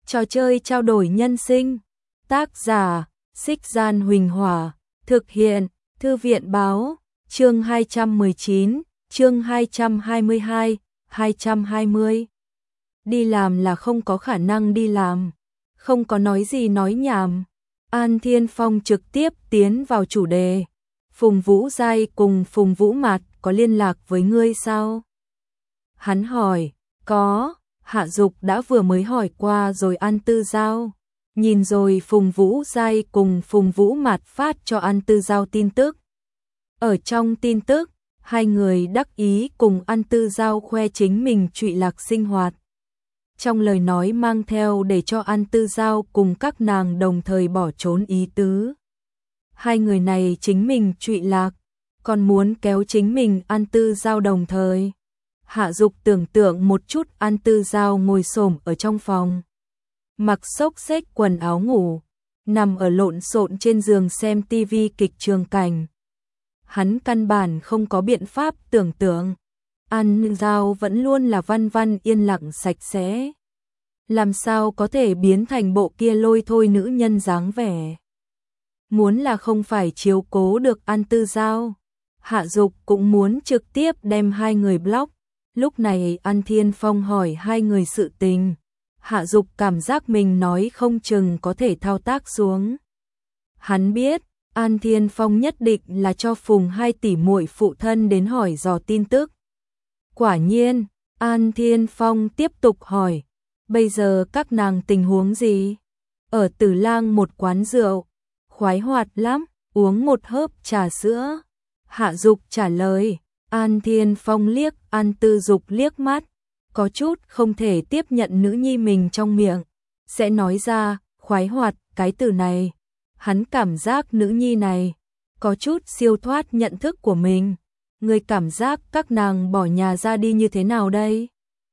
Trò chơi trao đổi nhân sinh. Tác giả: Xích Gian Huỳnh Hỏa. Thực hiện: Thư viện báo. Chương 219, chương 222, 220. Đi làm là không có khả năng đi làm. Không có nói gì nói nhảm. An Thiên Phong trực tiếp tiến vào chủ đề. Phùng Vũ Giai cùng Phùng Vũ Mạt có liên lạc với ngươi sao? Hắn hỏi. Có, Hạ Dục đã vừa mới hỏi qua rồi. An Tư Giao nhìn rồi Phùng Vũ Giai cùng Phùng Vũ Mạt phát cho An Tư Giao tin tức. Ở trong tin tức, hai người đắc ý cùng An Tư Giao khoe chính mình trụy lạc sinh hoạt. Trong lời nói mang theo để cho An Tư Giao cùng các nàng đồng thời bỏ trốn ý tứ. Hai người này chính mình trụy lạc, còn muốn kéo chính mình An Tư Giao đồng thời. Hạ Dục tưởng tượng một chút An Tư Giao ngồi xổm ở trong phòng, mặc xốc xếch quần áo ngủ, nằm ở lộn xộn trên giường xem tivi kịch trường cảnh. Hắn căn bản không có biện pháp tưởng tượng. An Giao vẫn luôn là văn văn yên lặng sạch sẽ, làm sao có thể biến thành bộ kia lôi thôi nữ nhân dáng vẻ. Muốn là không phải chiếu cố được An Tư Giao, Hạ Dục cũng muốn trực tiếp đem hai người block. Lúc này An Thiên Phong hỏi hai người sự tình, Hạ Dục cảm giác mình nói không chừng có thể thao tác xuống. Hắn biết An Thiên Phong nhất định là cho Phùng hai tỷ muội phụ thân đến hỏi dò tin tức. Quả nhiên, An Thiên Phong tiếp tục hỏi, bây giờ các nàng tình huống gì? Ở Tử Lang một quán rượu, khoái hoạt lắm, uống một hớp trà sữa. Hạ Dục trả lời. An Thiên Phong liếc An Tư Dục liếc mắt, có chút không thể tiếp nhận nữ nhi mình trong miệng sẽ nói ra khoái hoạt cái từ này. Hắn cảm giác nữ nhi này có chút siêu thoát nhận thức của mình. Người cảm giác các nàng bỏ nhà ra đi như thế nào đây?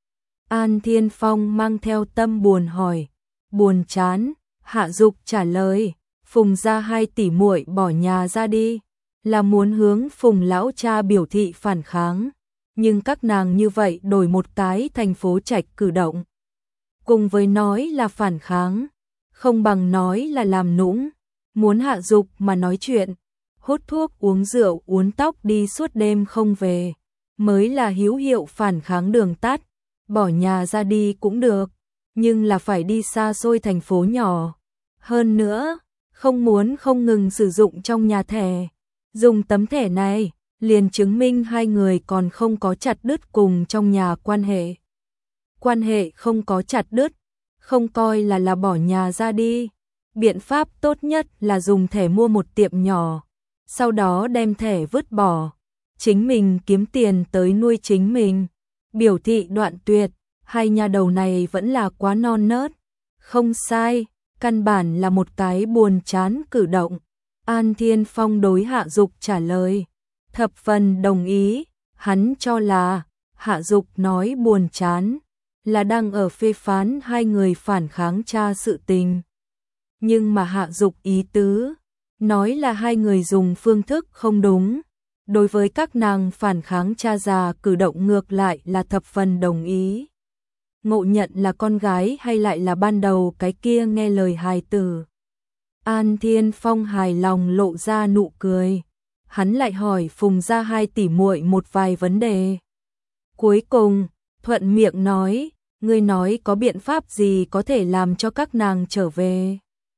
An Thiên Phong mang theo tâm buồn hỏi. Buồn chán. Hạ Dục trả lời. Phùng gia hai tỷ muội bỏ nhà ra đi là muốn hướng Phùng lão cha biểu thị phản kháng, nhưng các nàng như vậy đổi một cái thành phố Trạch cử động, cùng với nói là phản kháng, không bằng nói là làm nũng. Muốn Hạ Dục mà nói chuyện, hút thuốc uống rượu uốn tóc đi suốt đêm không về, mới là hữu hiệu phản kháng đường tắt. Bỏ nhà ra đi cũng được, nhưng là phải đi xa xôi thành phố nhỏ. Hơn nữa, không muốn không ngừng sử dụng trong nhà thẻ. Dùng tấm thẻ này, liền chứng minh hai người còn không có chặt đứt cùng trong nhà quan hệ. Quan hệ không có chặt đứt, không coi là bỏ nhà ra đi. Biện pháp tốt nhất là dùng thẻ mua một tiệm nhỏ, sau đó đem thẻ vứt bỏ, chính mình kiếm tiền tới nuôi chính mình. Biểu thị đoạn tuyệt, hai nhà đầu này vẫn là quá non nớt. Không sai, căn bản là một cái buồn chán cử động. An Thiên Phong đối Hạ Dục trả lời, thập phần đồng ý. Hắn cho là Hạ Dục nói buồn chán là đang ở phê phán hai người phản kháng cha sự tình. Nhưng mà Hạ Dục ý tứ nói là hai người dùng phương thức không đúng. Đối với các nàng phản kháng cha già cử động ngược lại là thập phần đồng ý. Ngộ nhận là con gái hay lại là ban đầu cái kia nghe lời hài tử? An Thiên Phong hài lòng lộ ra nụ cười. Hắn lại hỏi Phùng gia hai tỷ muội một vài vấn đề. Cuối cùng, thuận miệng nói, ngươi nói có biện pháp gì có thể làm cho các nàng trở về?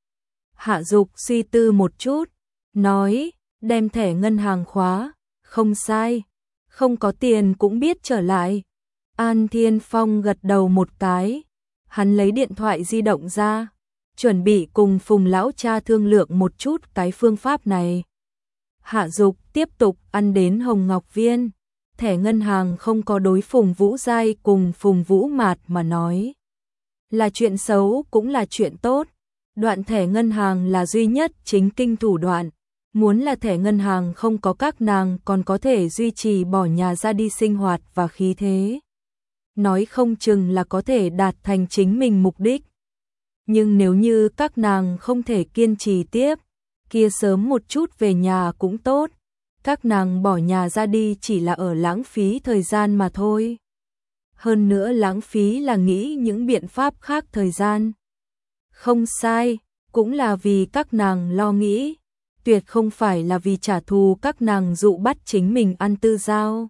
Hạ Dục suy tư một chút, nói, đem thẻ ngân hàng khóa. Không sai, không có tiền cũng biết trở lại. An Thiên Phong gật đầu một cái. Hắn lấy điện thoại di động ra, chuẩn bị cùng Phùng lão cha thương lượng một chút cái phương pháp này. Hạ Dục tiếp tục ăn đến Hồng Ngọc Viên. Thẻ ngân hàng không có đối Phùng Vũ Giai cùng Phùng Vũ Mạt mà nói là chuyện xấu cũng là chuyện tốt. Đoạn thẻ ngân hàng là duy nhất chính kinh thủ đoạn. Muốn là thẻ ngân hàng không có các nàng còn có thể duy trì bỏ nhà ra đi sinh hoạt và khí thế. Nói không chừng là có thể đạt thành chính mình mục đích. Nhưng nếu như các nàng không thể kiên trì tiếp, kia sớm một chút về nhà cũng tốt. Các nàng bỏ nhà ra đi chỉ là ở lãng phí thời gian mà thôi. Hơn nữa lãng phí là nghĩ những biện pháp khác thời gian. Không sai, cũng là vì các nàng lo nghĩ, tuyệt không phải là vì trả thù các nàng dụ bắt chính mình ăn tư dao.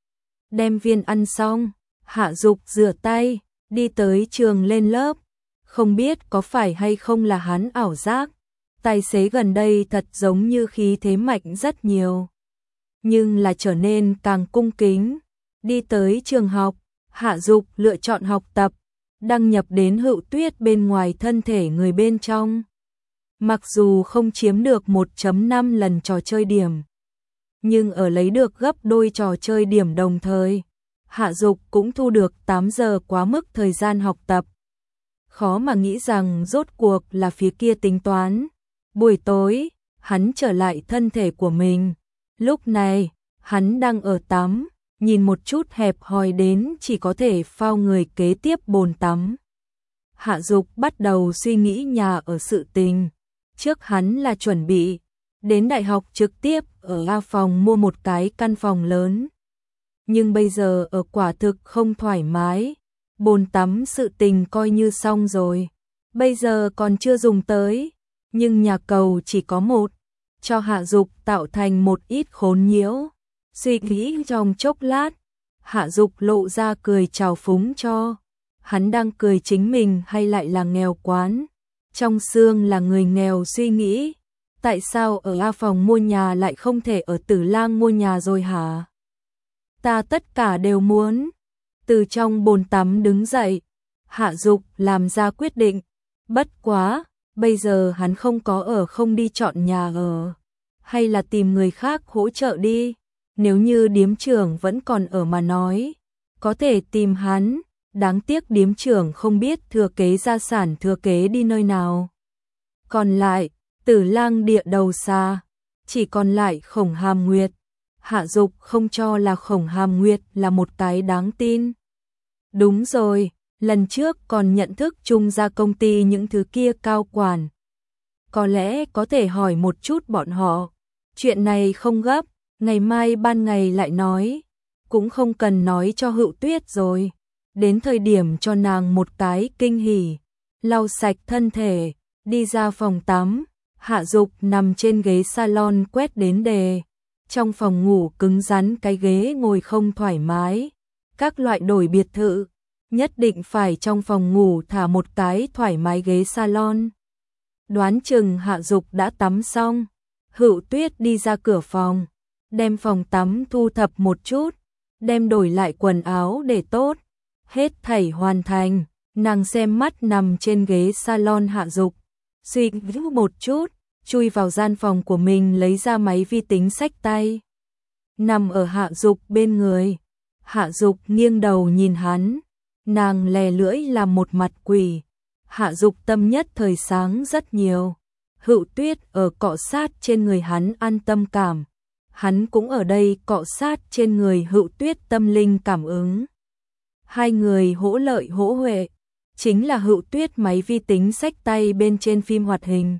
Đem viên ăn xong, Hạ Dục rửa tay, đi tới trường lên lớp, không biết có phải hay không là hắn ảo giác, tài xế gần đây thật giống như khí thế mạnh rất nhiều, nhưng là trở nên càng cung kính. Đi tới trường học, Hạ Dục lựa chọn học tập, đăng nhập đến Hựu Tuyết bên ngoài thân thể người bên trong. Mặc dù không chiếm được 1.5 lần trò chơi điểm, nhưng ở lấy được gấp đôi trò chơi điểm đồng thời, Hạ Dục cũng thu được 8 giờ quá mức thời gian học tập. Khó mà nghĩ rằng rốt cuộc là phía kia tính toán. Buổi tối, hắn trở lại thân thể của mình. Lúc này, hắn đang ở tắm, nhìn một chút hẹp hòi đến chỉ có thể phao người kế tiếp bồn tắm. Hạ Dục bắt đầu suy nghĩ nhà ở sự tình. Trước hắn là chuẩn bị đến đại học trực tiếp ở A phòng mua một cái căn phòng lớn. Nhưng bây giờ ở quả thực không thoải mái. Bồn tắm sự tình coi như xong rồi. Bây giờ còn chưa dùng tới. Nhưng nhà cầu chỉ có một. Cho Hạ Dục tạo thành một ít khốn nhiễu. Suy nghĩ trong chốc lát, Hạ Dục lộ ra cười trào phúng cho. Hắn đang cười chính mình hay lại là nghèo quán? Trong xương là người nghèo suy nghĩ. Tại sao ở A phòng mua nhà lại không thể ở Tử Lang mua nhà rồi hả? Ta tất cả đều muốn. Từ trong bồn tắm đứng dậy, Hạ Dục làm ra quyết định. Bất quá, bây giờ hắn không có ở không đi chọn nhà ở. Hay là tìm người khác hỗ trợ đi. Nếu như điếm trưởng vẫn còn ở mà nói, có thể tìm hắn. Đáng tiếc điếm trưởng không biết thừa kế gia sản thừa kế đi nơi nào. Còn lại, Tử Lang địa đầu xa, chỉ còn lại Khổng Hàm Nguyệt. Hạ Dục không cho là Khổng Hàm Nguyệt là một cái đáng tin. Đúng rồi, lần trước còn nhận thức chung ra công ty những thứ kia cao quản. Có lẽ có thể hỏi một chút bọn họ. Chuyện này không gấp, ngày mai ban ngày lại nói. Cũng không cần nói cho Hựu Tuyết rồi. Đến thời điểm cho nàng một cái kinh hỉ. Lau sạch thân thể, đi ra phòng tắm. Hạ Dục nằm trên ghế salon quét đến đề. Trong phòng ngủ cứng rắn cái ghế ngồi không thoải mái. Các loại đổi biệt thự, nhất định phải trong phòng ngủ thả một cái thoải mái ghế salon. Đoán chừng Hạ Dục đã tắm xong. Hựu Tuyết đi ra cửa phòng, đem phòng tắm thu thập một chút, đem đổi lại quần áo để tốt. Hết thảy hoàn thành, nàng xem mắt nằm trên ghế salon Hạ Dục, suy nghĩ một chút, chui vào gian phòng của mình lấy ra máy vi tính xách tay. Nằm ở Hạ Dục bên người, Hạ Dục nghiêng đầu nhìn hắn, nàng lè lưỡi làm một mặt quỷ. Hạ Dục tâm nhất thời sáng rất nhiều. Hựu Tuyết ở cọ sát trên người hắn an tâm cảm, hắn cũng ở đây cọ sát trên người Hựu Tuyết tâm linh cảm ứng. Hai người hỗ lợi hỗ huệ, chính là Hựu Tuyết máy vi tính xách tay bên trên phim hoạt hình.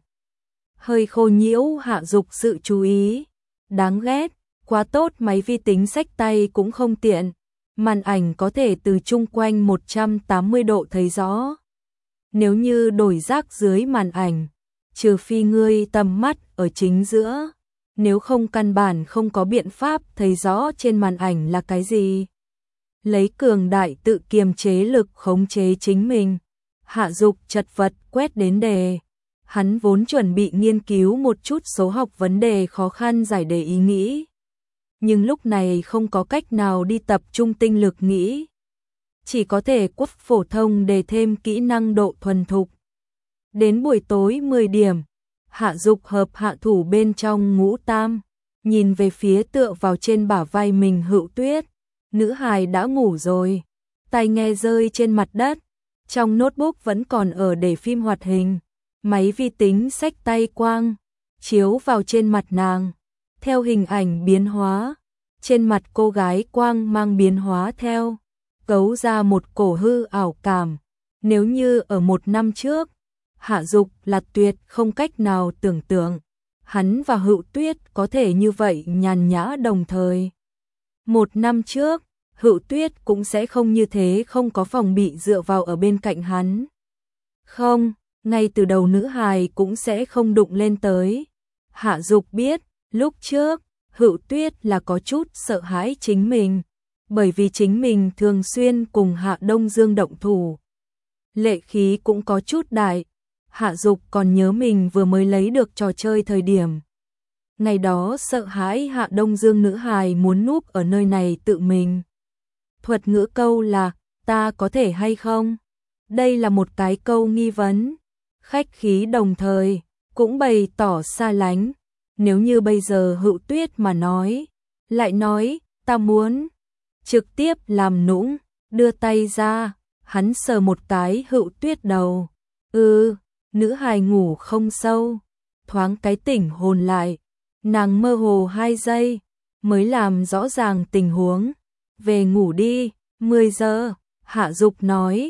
Hơi khô nhiễu Hạ Dục sự chú ý. Đáng ghét, quá tốt máy vi tính xách tay cũng không tiện. Màn ảnh có thể từ chung quanh 180 độ thấy rõ. Nếu như đổi rác dưới màn ảnh, trừ phi ngươi tầm mắt ở chính giữa, nếu không căn bản không có biện pháp thấy rõ trên màn ảnh là cái gì. Lấy cường đại tự kiềm chế lực khống chế chính mình. Hạ Dục chật vật quét đến đề. Hắn vốn chuẩn bị nghiên cứu một chút số học vấn đề khó khăn giải đề ý nghĩ. Nhưng lúc này không có cách nào đi tập trung tinh lực nghĩ. Chỉ có thể quất phổ thông để thêm kỹ năng độ thuần thục. Đến buổi tối 10 điểm, Hạ Dục hợp hạ thủ bên trong ngũ tam, nhìn về phía tựa vào trên bả vai mình Hựu Tuyết. Nữ hài đã ngủ rồi, tai nghe rơi trên mặt đất, trong notebook vẫn còn ở để phim hoạt hình, máy vi tính xách tay quang, chiếu vào trên mặt nàng, theo hình ảnh biến hóa, trên mặt cô gái quang mang biến hóa theo, cấu ra một cổ hư ảo cảm. Nếu như ở 1 năm trước, Hạ Dục là tuyệt không cách nào tưởng tượng, hắn và Hựu Tuyết có thể như vậy nhàn nhã đồng thời. 1 năm trước, Hựu Tuyết cũng sẽ không như thế, không có phòng bị dựa vào ở bên cạnh hắn. Không, ngay từ đầu nữ hài cũng sẽ không đụng lên tới. Hạ Dục biết, lúc trước, Hựu Tuyết là có chút sợ hãi chính mình, bởi vì chính mình thường xuyên cùng Hạ Đông Dương động thủ. Lệ khí cũng có chút đại, Hạ Dục còn nhớ mình vừa mới lấy được trò chơi thời điểm. Ngày đó sợ hãi Hạ Đông Dương nữ hài muốn núp ở nơi này tự mình. Thuật ngữ câu là, ta có thể hay không? Đây là một cái câu nghi vấn. Khách khí đồng thời, cũng bày tỏ xa lánh. Nếu như bây giờ Hựu Tuyết mà nói, lại nói, ta muốn trực tiếp làm nũng, đưa tay ra, hắn sờ một cái Hựu Tuyết đầu. Nữ hài ngủ không sâu, thoáng cái tỉnh hồn lại, nàng mơ hồ 2 giây, mới làm rõ ràng tình huống. Về ngủ đi, 10 giờ, Hạ Dục nói,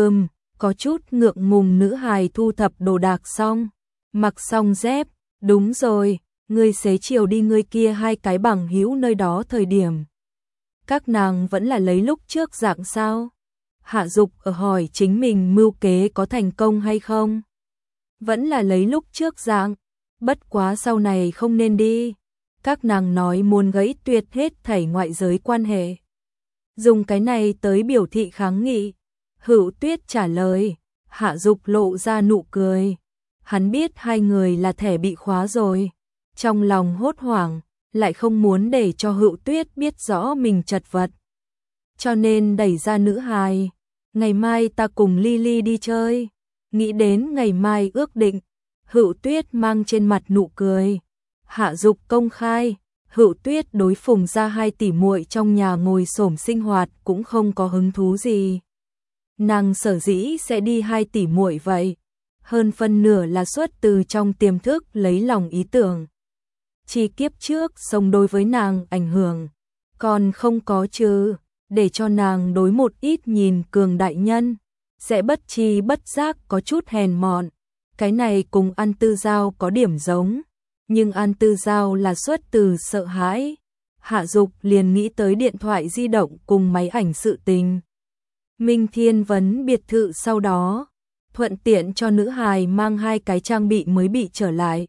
có chút ngượng ngùng. Nữ hài thu thập đồ đạc xong, mặc xong dép, đúng rồi, ngươi xế chiều đi ngươi kia 2 cái bằng hữu nơi đó thời điểm. Các nàng vẫn là lấy lúc trước dạng sao? Hạ Dục ở hỏi chính mình mưu kế có thành công hay không? Vẫn là lấy lúc trước dạng, bất quá sau này không nên đi. Các nàng nói muốn gãy tuyệt hết thảy ngoại giới quan hệ. Dùng cái này tới biểu thị kháng nghị. Hựu Tuyết trả lời, Hạ Dục lộ ra nụ cười. Hắn biết 2 người là thẻ bị khóa rồi. Trong lòng hốt hoảng, lại không muốn để cho Hựu Tuyết biết rõ mình chật vật. Cho nên đẩy ra nữ hài. Ngày mai ta cùng Lily đi chơi. Nghĩ đến ngày mai ước định, Hựu Tuyết mang trên mặt nụ cười. Hạ Dục công khai, Hựu Tuyết đối Phùng gia 2 tỷ muội trong nhà ngồi xổm sinh hoạt cũng không có hứng thú gì. Nàng sở dĩ sẽ đi 2 tỷ muội vậy, hơn phân nửa là xuất từ trong tiềm thức lấy lòng ý tưởng. Chi kiếp trước sống đối với nàng ảnh hưởng, còn không có chứ, để cho nàng đối một ít nhìn cường đại nhân, sẽ bất chi bất giác có chút hèn mọn. Cái này cùng An Tư Giao có điểm giống, nhưng An Tư Giao là xuất từ sợ hãi. Hạ Dục liền nghĩ tới điện thoại di động cùng máy ảnh sự tình. Minh Thiên Vấn biệt thự sau đó, thuận tiện cho nữ hài mang 2 cái trang bị mới bị trở lại.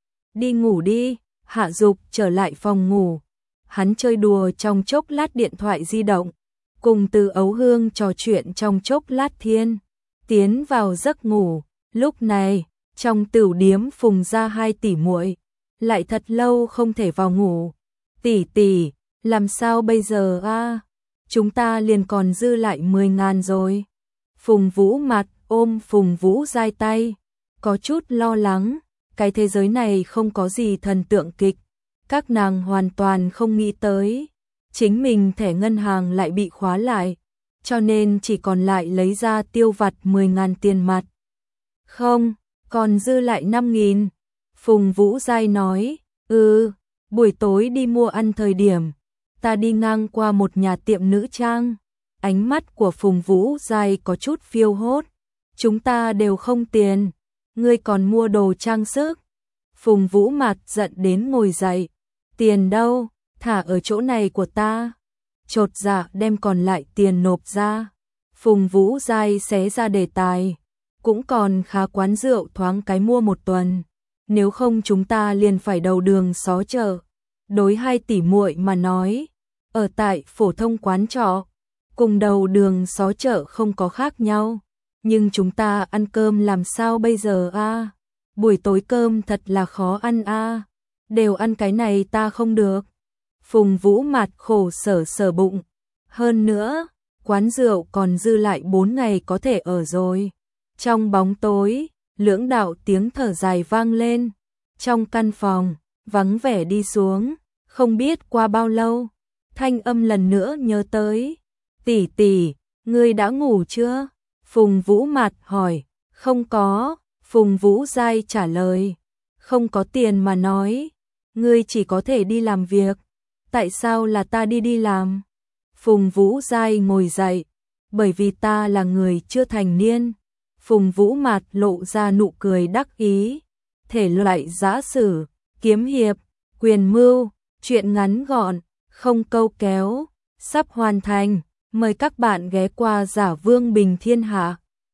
Đi ngủ đi, Hạ Dục trở lại phòng ngủ. Hắn chơi đùa trong chốc lát điện thoại di động, cùng Từ Ấu Hương trò chuyện trong chốc lát thiên, tiến vào giấc ngủ. Lúc này, trong tửu điếm Phùng gia 2 tỷ muội lại thật lâu không thể vào ngủ. Tỷ tỷ, làm sao bây giờ a? Chúng ta liền còn dư lại 10.000 rồi. Phùng Vũ mặt ôm Phùng Vũ giai tay, có chút lo lắng. Cái thế giới này không có gì thần tượng kịch. Các nàng hoàn toàn không nghĩ tới. Chính mình thẻ ngân hàng lại bị khóa lại, cho nên chỉ còn lại lấy ra tiêu vặt 10.000 tiền mặt. Không, còn dư lại 5.000. Phùng Vũ Giai nói, buổi tối đi mua ăn thời điểm, ta đi ngang qua một nhà tiệm nữ trang. Ánh mắt của Phùng Vũ Giai có chút phiêu hốt. Chúng ta đều không tiền, ngươi còn mua đồ trang sức. Phùng Vũ mặt giận đến ngồi dậy. Tiền đâu, thả ở chỗ này của ta. Chột dạ đem còn lại tiền nộp ra. Phùng Vũ Giai xé ra đề tài. Cũng còn khá, quán rượu thoáng cái mua 1 tuần. Nếu không chúng ta liền phải đầu đường xó chợ. Đối 2 tỷ muội mà nói, ở tại phổ thông quán trọ, cùng đầu đường xó chợ không có khác nhau. Nhưng chúng ta ăn cơm làm sao bây giờ a? Buổi tối cơm thật là khó ăn a. Đều ăn cái này ta không được. Phùng Vũ mặt khổ sở sờ bụng. Hơn nữa, quán rượu còn dư lại 4 ngày có thể ở rồi. Trong bóng tối, lưỡng đạo tiếng thở dài vang lên. Trong căn phòng, vắng vẻ đi xuống. Không biết qua bao lâu, thanh âm lần nữa nhớ tới. Tỷ tỷ, ngươi đã ngủ chưa? Phùng Vũ mặt hỏi. Không có. Phùng Vũ Giai trả lời. Không có tiền mà nói. Ngươi chỉ có thể đi làm việc. Tại sao là ta đi làm? Phùng Vũ Giai ngồi dậy. Bởi vì ta là người chưa thành niên. Phùng Vũ mặt lộ ra nụ cười đắc ý. Thể loại giã sử, kiếm hiệp, quyền mưu, truyện ngắn gọn, không câu kéo, sắp hoàn thành. Mời các bạn ghé qua Giả Vương Bình Thiên Hạ.